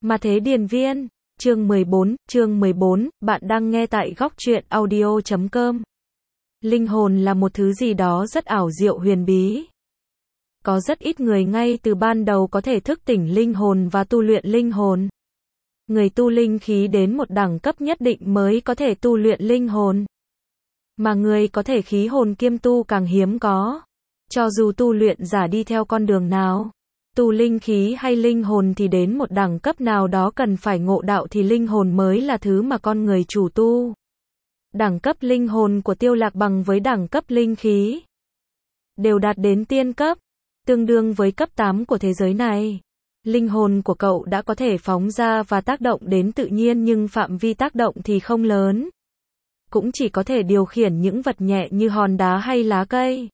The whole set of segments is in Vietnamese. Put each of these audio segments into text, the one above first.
Mà thế điền viên, chương 14, bạn đang nghe tại góc truyện audio.com. Linh hồn là một thứ gì đó rất ảo diệu huyền bí. Có rất ít người ngay từ ban đầu có thể thức tỉnh linh hồn và tu luyện linh hồn. Người tu linh khí đến một đẳng cấp nhất định mới có thể tu luyện linh hồn. Mà người có thể khí hồn kiêm tu càng hiếm có. Cho dù tu luyện giả đi theo con đường nào, tu linh khí hay linh hồn thì đến một đẳng cấp nào đó cần phải ngộ đạo thì linh hồn mới là thứ mà con người chủ tu. Đẳng cấp linh hồn của Tiêu Lạc bằng với đẳng cấp linh khí đều đạt đến tiên cấp, tương đương với cấp 8 của thế giới này. Linh hồn của cậu đã có thể phóng ra và tác động đến tự nhiên nhưng phạm vi tác động thì không lớn. Cũng chỉ có thể điều khiển những vật nhẹ như hòn đá hay lá cây,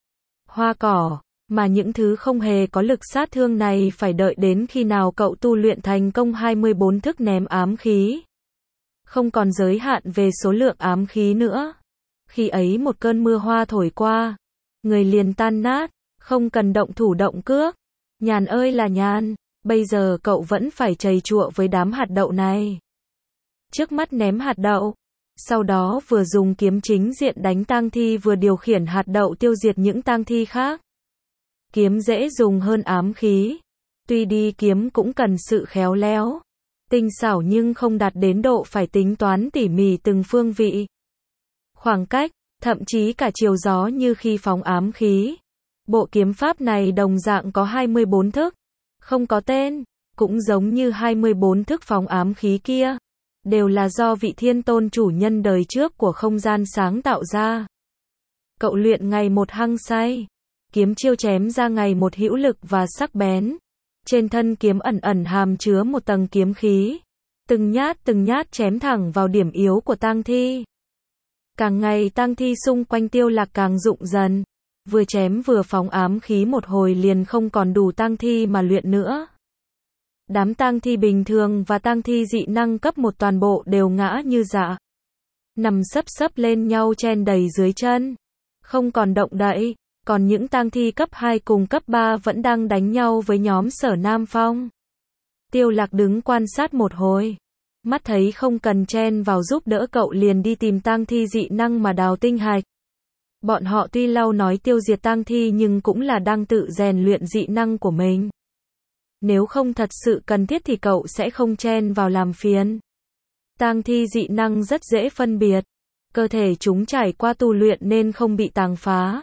hoa cỏ, mà những thứ không hề có lực sát thương này phải đợi đến khi nào cậu tu luyện thành công 24 thức ném ám khí. Không còn giới hạn về số lượng ám khí nữa. Khi ấy một cơn mưa hoa thổi qua, người liền tan nát, không cần động thủ động cước. Nhàn ơi là nhàn, bây giờ cậu vẫn phải trầy trụa với đám hạt đậu này. Trước mắt ném hạt đậu, sau đó vừa dùng kiếm chính diện đánh tang thi vừa điều khiển hạt đậu tiêu diệt những tang thi khác. Kiếm dễ dùng hơn ám khí. Tuy đi kiếm cũng cần sự khéo léo, tinh xảo nhưng không đạt đến độ phải tính toán tỉ mỉ từng phương vị, khoảng cách, thậm chí cả chiều gió như khi phóng ám khí. Bộ kiếm pháp này đồng dạng có 24 thức, không có tên, cũng giống như 24 thức phóng ám khí kia, đều là do vị thiên tôn chủ nhân đời trước của không gian sáng tạo ra. Cậu luyện ngày một hăng say, kiếm chiêu chém ra ngày một hữu lực và sắc bén. Trên thân kiếm ẩn ẩn hàm chứa một tầng kiếm khí, từng nhát chém thẳng vào điểm yếu của tang thi. Càng ngày tang thi xung quanh Tiêu Lạc càng rụng dần, vừa chém vừa phóng ám khí một hồi liền không còn đủ tang thi mà luyện nữa. Đám tang thi bình thường và tang thi dị năng cấp 1 toàn bộ đều ngã như dạ, nằm sấp lên nhau chen đầy dưới chân, không còn động đậy. Còn những tang thi cấp 2 cùng cấp 3 vẫn đang đánh nhau với nhóm Sở Nam Phong. Tiêu Lạc đứng quan sát một hồi, mắt thấy không cần chen vào giúp đỡ cậu liền đi tìm tang thi dị năng mà đào tinh hạch. Bọn họ tuy lau nói tiêu diệt tang thi nhưng cũng là đang tự rèn luyện dị năng của mình. Nếu không thật sự cần thiết thì cậu sẽ không chen vào làm phiền. Tang thi dị năng rất dễ phân biệt, cơ thể chúng trải qua tu luyện nên không bị tàn phá,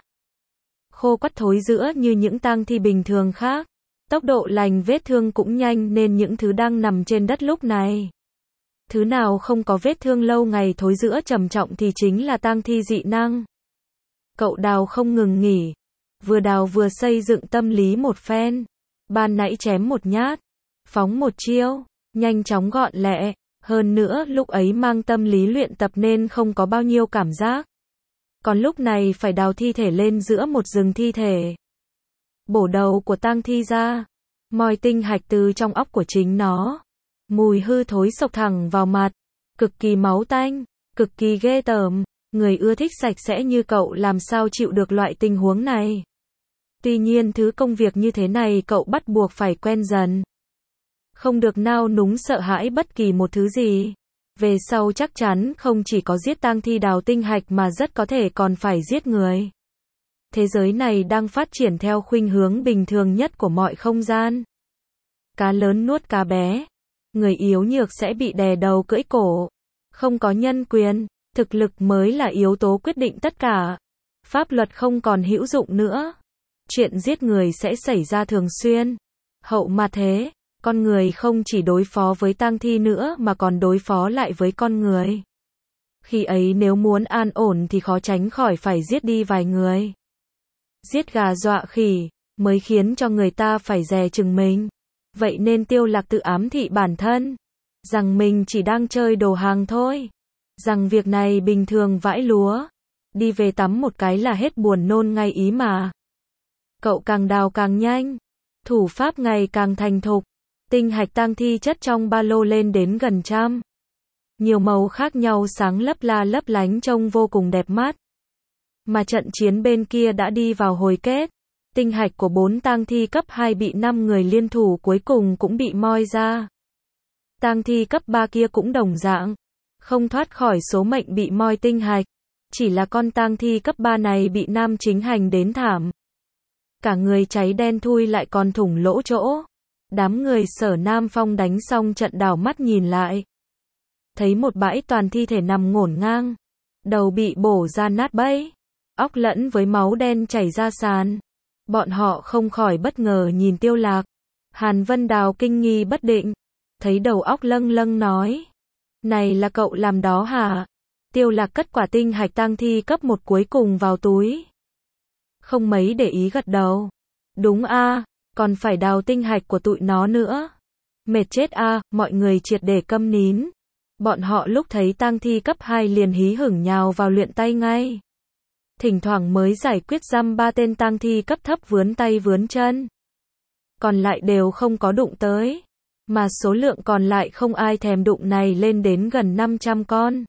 khô quắt thối rữa như những tang thi bình thường khác. Tốc độ lành vết thương cũng nhanh nên những thứ đang nằm trên đất lúc này, thứ nào không có vết thương lâu ngày thối rữa trầm trọng thì chính là tang thi dị năng. Cậu đào không ngừng nghỉ, vừa đào vừa xây dựng tâm lý một phen. Ban nãy chém một nhát, phóng một chiêu, nhanh chóng gọn lẹ, hơn nữa lúc ấy mang tâm lý luyện tập nên không có bao nhiêu cảm giác. Còn lúc này phải đào thi thể lên giữa một rừng thi thể, bổ đầu của tang thi ra, moi tinh hạch từ trong óc của chính nó. Mùi hư thối xộc thẳng vào mặt, cực kỳ máu tanh, cực kỳ ghê tởm. Người ưa thích sạch sẽ như cậu làm sao chịu được loại tình huống này. Tuy nhiên thứ công việc như thế này cậu bắt buộc phải quen dần, không được nao núng sợ hãi bất kỳ một thứ gì. Về sau chắc chắn không chỉ có giết tang thi đào tinh hạch mà rất có thể còn phải giết người. Thế giới này đang phát triển theo khuynh hướng bình thường nhất của mọi không gian. Cá lớn nuốt cá bé. Người yếu nhược sẽ bị đè đầu cưỡi cổ. Không có nhân quyền, thực lực mới là yếu tố quyết định tất cả. Pháp luật không còn hữu dụng nữa. Chuyện giết người sẽ xảy ra thường xuyên. Hậu mà thế, con người không chỉ đối phó với tang thi nữa mà còn đối phó lại với con người. Khi ấy nếu muốn an ổn thì khó tránh khỏi phải giết đi vài người. Giết gà dọa khỉ, mới khiến cho người ta phải dè chừng mình. Vậy nên Tiêu Lạc tự ám thị bản thân, rằng mình chỉ đang chơi đồ hàng thôi. Rằng việc này bình thường vãi lúa. Đi về tắm một cái là hết buồn nôn ngay ý mà. Cậu càng đào càng nhanh, thủ pháp ngày càng thành thục. Tinh hạch tang thi chất trong ba lô lên đến gần 100. Nhiều màu khác nhau sáng lấp la lấp lánh trông vô cùng đẹp mắt. Mà trận chiến bên kia đã đi vào hồi kết. Tinh hạch của 4 tang thi cấp 2 bị 5 người liên thủ cuối cùng cũng bị moi ra. Tang thi cấp 3 kia cũng đồng dạng, không thoát khỏi số mệnh bị moi tinh hạch. Chỉ là con tang thi cấp 3 này bị nam chính hành đến thảm. Cả người cháy đen thui lại còn thủng lỗ chỗ. Đám người Sở Nam Phong đánh xong trận đảo mắt nhìn lại. Thấy một bãi toàn thi thể nằm ngổn ngang. Đầu bị bổ ra nát bấy. Óc lẫn với máu đen chảy ra sàn. Bọn họ không khỏi bất ngờ nhìn Tiêu Lạc. Hàn Vân Đào kinh nghi bất định. Thấy đầu óc lâng lâng nói. Này là cậu làm đó hả? Tiêu Lạc cất quả tinh hạch tang thi cấp 1 cuối cùng vào túi. Không mấy để ý gật đầu. Đúng a, còn phải đào tinh hạch của tụi nó nữa. Mệt chết a, mọi người triệt để câm nín. Bọn họ lúc thấy tang thi cấp 2 liền hí hửng nhào vào luyện tay ngay. Thỉnh thoảng mới giải quyết dăm 3 tên tang thi cấp thấp vướn tay vướn chân. Còn lại đều không có đụng tới. Mà số lượng còn lại không ai thèm đụng này lên đến gần 500 con.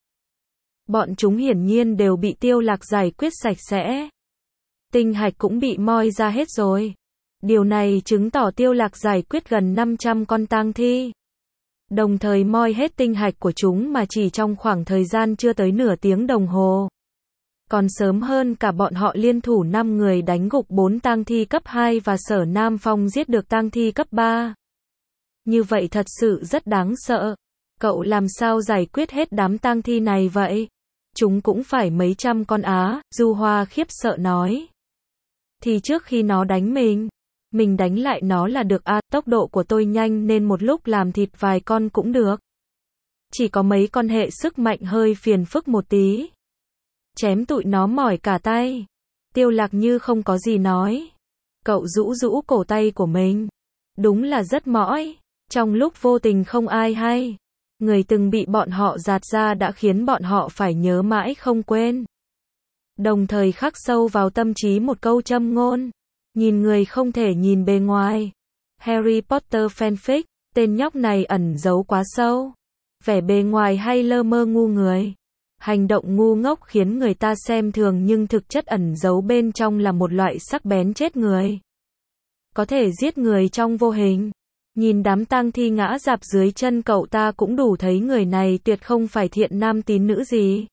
Bọn chúng hiển nhiên đều bị Tiêu Lạc giải quyết sạch sẽ. Tinh hạch cũng bị moi ra hết rồi. Điều này chứng tỏ Tiêu Lạc giải quyết gần 500 con tang thi. Đồng thời moi hết tinh hạch của chúng mà chỉ trong khoảng thời gian chưa tới nửa tiếng đồng hồ. Còn sớm hơn cả bọn họ liên thủ 5 người đánh gục 4 tang thi cấp 2 và Sở Nam Phong giết được tang thi cấp 3. Như vậy thật sự rất đáng sợ. Cậu làm sao giải quyết hết đám tang thi này vậy? Chúng cũng phải mấy trăm con á, Du Hoa khiếp sợ nói. Thì trước khi nó đánh mình đánh lại nó là được a, tốc độ của tôi nhanh nên một lúc làm thịt vài con cũng được. Chỉ có mấy con hệ sức mạnh hơi phiền phức một tí. Chém tụi nó mỏi cả tay. Tiêu Lạc như không có gì nói. Cậu rũ rũ cổ tay của mình. Đúng là rất mỏi. Trong lúc vô tình không ai hay. Người từng bị bọn họ gạt ra đã khiến bọn họ phải nhớ mãi không quên. Đồng thời khắc sâu vào tâm trí một câu châm ngôn. Nhìn người không thể nhìn bề ngoài. Harry Potter fanfic, tên nhóc này ẩn giấu quá sâu. Vẻ bề ngoài hay lơ mơ ngu người. Hành động ngu ngốc khiến người ta xem thường nhưng thực chất ẩn giấu bên trong là một loại sắc bén chết người. Có thể giết người trong vô hình. Nhìn đám tang thi ngã rạp dưới chân cậu ta cũng đủ thấy người này tuyệt không phải thiện nam tín nữ gì.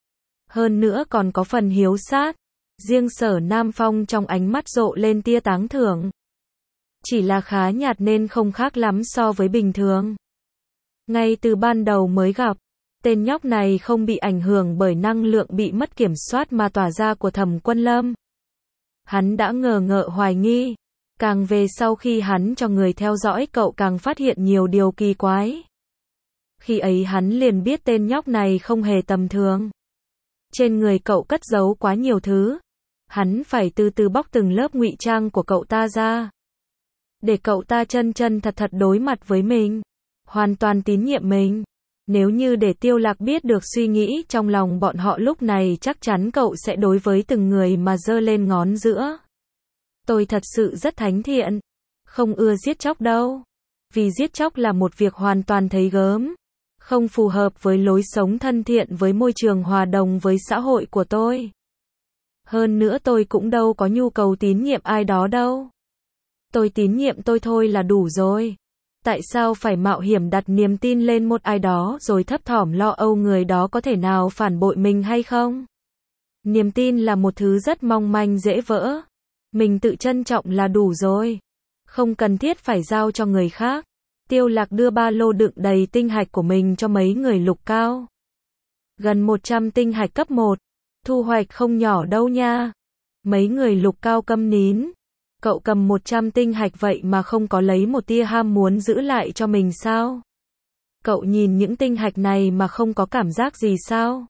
Hơn nữa còn có phần hiếu sát. Riêng Sở Nam Phong trong ánh mắt rộ lên tia tán thưởng. Chỉ là khá nhạt nên không khác lắm so với bình thường. Ngay từ ban đầu mới gặp, tên nhóc này không bị ảnh hưởng bởi năng lượng bị mất kiểm soát mà tỏa ra của Thẩm Quân Lâm. Hắn đã ngờ ngợ hoài nghi. Càng về sau khi hắn cho người theo dõi cậu càng phát hiện nhiều điều kỳ quái. Khi ấy hắn liền biết tên nhóc này không hề tầm thường. Trên người cậu cất giấu quá nhiều thứ. Hắn phải từ từ bóc từng lớp ngụy trang của cậu ta ra. Để cậu ta chân chân thật thật đối mặt với mình. Hoàn toàn tín nhiệm mình. Nếu như để Tiêu Lạc biết được suy nghĩ trong lòng bọn họ lúc này chắc chắn cậu sẽ đối với từng người mà giơ lên ngón giữa. Tôi thật sự rất thánh thiện. Không ưa giết chóc đâu. Vì giết chóc là một việc hoàn toàn thấy gớm. Không phù hợp với lối sống thân thiện với môi trường hòa đồng với xã hội của tôi. Hơn nữa tôi cũng đâu có nhu cầu tín nhiệm ai đó đâu. Tôi tín nhiệm tôi thôi là đủ rồi. Tại sao phải mạo hiểm đặt niềm tin lên một ai đó rồi thấp thỏm lo âu người đó có thể nào phản bội mình hay không? Niềm tin là một thứ rất mong manh dễ vỡ. Mình tự trân trọng là đủ rồi. Không cần thiết phải giao cho người khác. Tiêu Lạc đưa ba lô đựng đầy tinh hạch của mình cho mấy người lục cao. Gần 100 tinh hạch cấp 1. Thu hoạch không nhỏ đâu nha. Mấy người lục cao câm nín. Cậu cầm 100 tinh hạch vậy mà không có lấy một tia ham muốn giữ lại cho mình sao? Cậu nhìn những tinh hạch này mà không có cảm giác gì sao?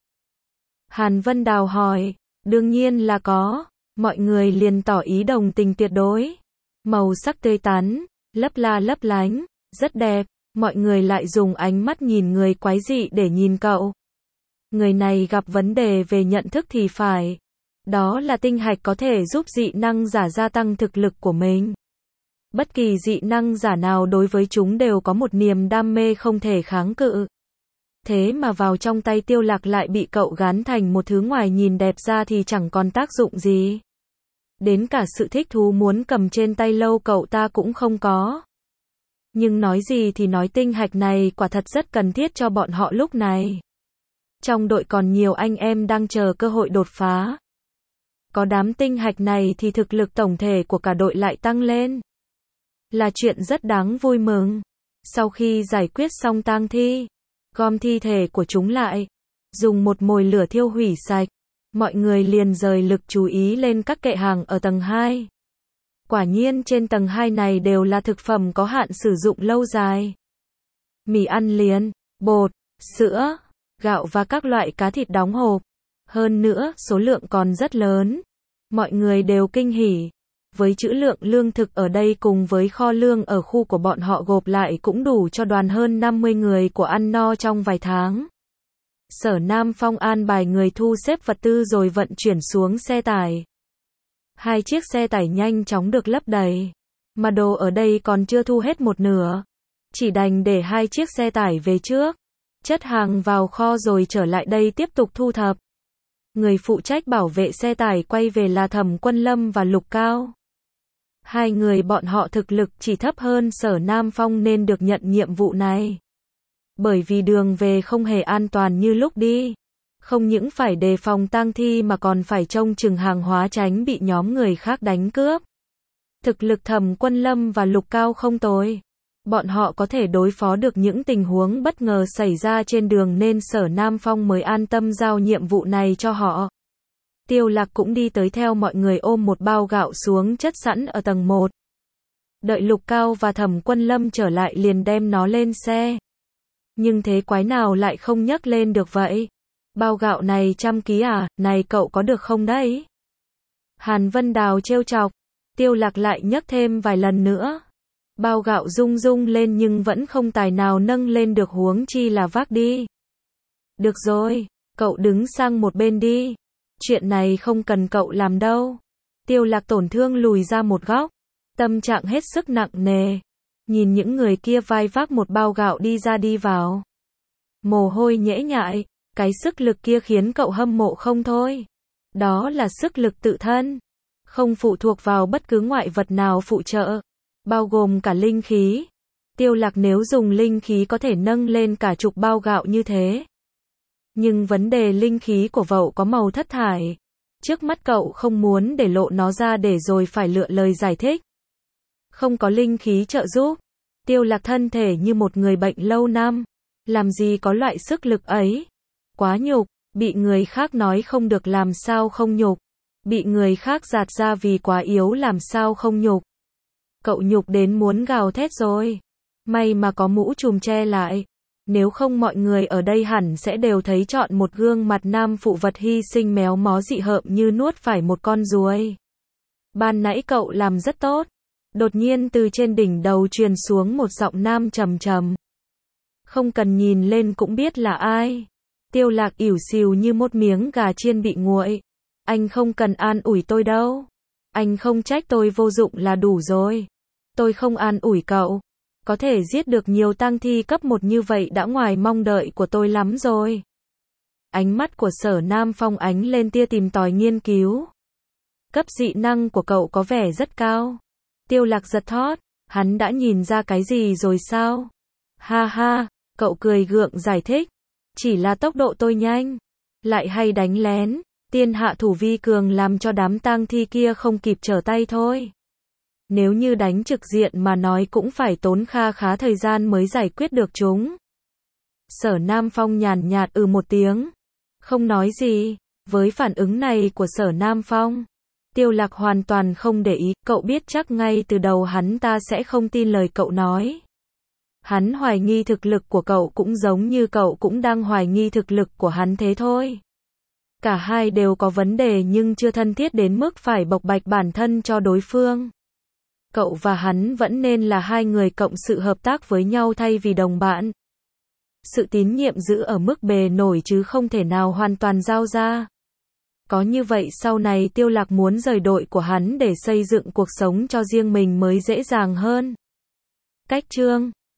Hàn Vân Đào hỏi. Đương nhiên là có. Mọi người liền tỏ ý đồng tình tuyệt đối. Màu sắc tươi tắn, lấp la lấp lánh, rất đẹp. Mọi người lại dùng ánh mắt nhìn người quái dị để nhìn cậu. Người này gặp vấn đề về nhận thức thì phải. Đó là tinh hạch có thể giúp dị năng giả gia tăng thực lực của mình. Bất kỳ dị năng giả nào đối với chúng đều có một niềm đam mê không thể kháng cự. Thế mà vào trong tay Tiêu Lạc lại bị cậu gán thành một thứ ngoài nhìn đẹp ra thì chẳng còn tác dụng gì. Đến cả sự thích thú muốn cầm trên tay lâu cậu ta cũng không có. Nhưng nói gì thì nói tinh hạch này quả thật rất cần thiết cho bọn họ lúc này. Trong đội còn nhiều anh em đang chờ cơ hội đột phá. Có đám tinh hạch này thì thực lực tổng thể của cả đội lại tăng lên. Là chuyện rất đáng vui mừng. Sau khi giải quyết xong tang thi, gom thi thể của chúng lại, dùng một mồi lửa thiêu hủy sạch, mọi người liền rời lực chú ý lên các kệ hàng ở tầng 2. Quả nhiên trên tầng 2 này đều là thực phẩm có hạn sử dụng lâu dài. Mì ăn liền, bột, sữa, gạo và các loại cá thịt đóng hộp. Hơn nữa, số lượng còn rất lớn. Mọi người đều kinh hỉ. Với trữ lượng lương thực ở đây cùng với kho lương ở khu của bọn họ gộp lại cũng đủ cho đoàn hơn 50 người của ăn no trong vài tháng. Sở Nam Phong an bài người thu xếp vật tư rồi vận chuyển xuống xe tải. 2 chiếc xe tải nhanh chóng được lấp đầy. Mà đồ ở đây còn chưa thu hết một nửa. Chỉ đành để 2 chiếc xe tải về trước. Chất hàng vào kho rồi trở lại đây tiếp tục thu thập. Người phụ trách bảo vệ xe tải quay về là Thẩm Quân Lâm và Lục Cao. 2 người bọn họ thực lực chỉ thấp hơn Sở Nam Phong nên được nhận nhiệm vụ này. Bởi vì đường về không hề an toàn như lúc đi. Không những phải đề phòng tang thi mà còn phải trông chừng hàng hóa tránh bị nhóm người khác đánh cướp. Thực lực Thẩm Quân Lâm và Lục Cao không tồi. Bọn họ có thể đối phó được những tình huống bất ngờ xảy ra trên đường nên Sở Nam Phong mới an tâm giao nhiệm vụ này cho họ. Tiêu Lạc cũng đi tới theo mọi người ôm một bao gạo xuống chất sẵn ở tầng 1. Đợi Lục Cao và Thẩm Quân Lâm trở lại liền đem nó lên xe. Nhưng thế quái nào lại không nhấc lên được vậy? Bao gạo này 100 ký à, này cậu có được không đấy? Hàn Vân Đào trêu chọc. Tiêu Lạc lại nhấc thêm vài lần nữa. Bao gạo rung rung lên nhưng vẫn không tài nào nâng lên được huống chi là vác đi. Được rồi, cậu đứng sang một bên đi. Chuyện này không cần cậu làm đâu. Tiêu Lạc tổn thương lùi ra một góc. Tâm trạng hết sức nặng nề. Nhìn những người kia vai vác một bao gạo đi ra đi vào. Mồ hôi nhễ nhại. Cái sức lực kia khiến cậu hâm mộ không thôi. Đó là sức lực tự thân. Không phụ thuộc vào bất cứ ngoại vật nào phụ trợ. Bao gồm cả linh khí. Tiêu Lạc nếu dùng linh khí có thể nâng lên cả chục bao gạo như thế. Nhưng vấn đề linh khí của cậu có màu thất thải. Trước mắt cậu không muốn để lộ nó ra để rồi phải lựa lời giải thích. Không có linh khí trợ giúp. Tiêu Lạc thân thể như một người bệnh lâu năm. Làm gì có loại sức lực ấy. Quá nhục. Bị người khác nói không được làm sao không nhục. Bị người khác gạt ra vì quá yếu làm sao không nhục. Cậu nhục đến muốn gào thét rồi. May mà có mũ trùm che lại. Nếu không mọi người ở đây hẳn sẽ đều thấy chọn một gương mặt nam phụ vật hy sinh méo mó dị hợm như nuốt phải một con ruồi. Ban nãy cậu làm rất tốt. Đột nhiên từ trên đỉnh đầu truyền xuống một giọng nam trầm trầm. Không cần nhìn lên cũng biết là ai. Tiêu Lạc ỉu xìu như một miếng gà chiên bị nguội. Anh không cần an ủi tôi đâu. Anh không trách tôi vô dụng là đủ rồi. Tôi không an ủi cậu. Có thể giết được nhiều tang thi cấp 1 như vậy đã ngoài mong đợi của tôi lắm rồi. Ánh mắt của Sở Nam Phong ánh lên tia tìm tòi nghiên cứu. Cấp dị năng của cậu có vẻ rất cao. Tiêu Lạc giật thót. Hắn đã nhìn ra cái gì rồi sao? Ha ha, cậu cười gượng giải thích. Chỉ là tốc độ tôi nhanh. Lại hay đánh lén. Tiên hạ thủ vi cường làm cho đám tang thi kia không kịp trở tay thôi. Nếu như đánh trực diện mà nói cũng phải tốn kha khá thời gian mới giải quyết được chúng. Sở Nam Phong nhàn nhạt một tiếng. Không nói gì. Với phản ứng này của Sở Nam Phong, Tiêu Lạc hoàn toàn không để ý. Cậu biết chắc ngay từ đầu hắn ta sẽ không tin lời cậu nói. Hắn hoài nghi thực lực của cậu cũng giống như cậu cũng đang hoài nghi thực lực của hắn thế thôi. Cả hai đều có vấn đề nhưng chưa thân thiết đến mức phải bộc bạch bản thân cho đối phương. Cậu và hắn vẫn nên là hai người cộng sự hợp tác với nhau thay vì đồng bạn. Sự tín nhiệm giữ ở mức bề nổi chứ không thể nào hoàn toàn giao ra. Có như vậy sau này Tiêu Lạc muốn rời đội của hắn để xây dựng cuộc sống cho riêng mình mới dễ dàng hơn. Cách chương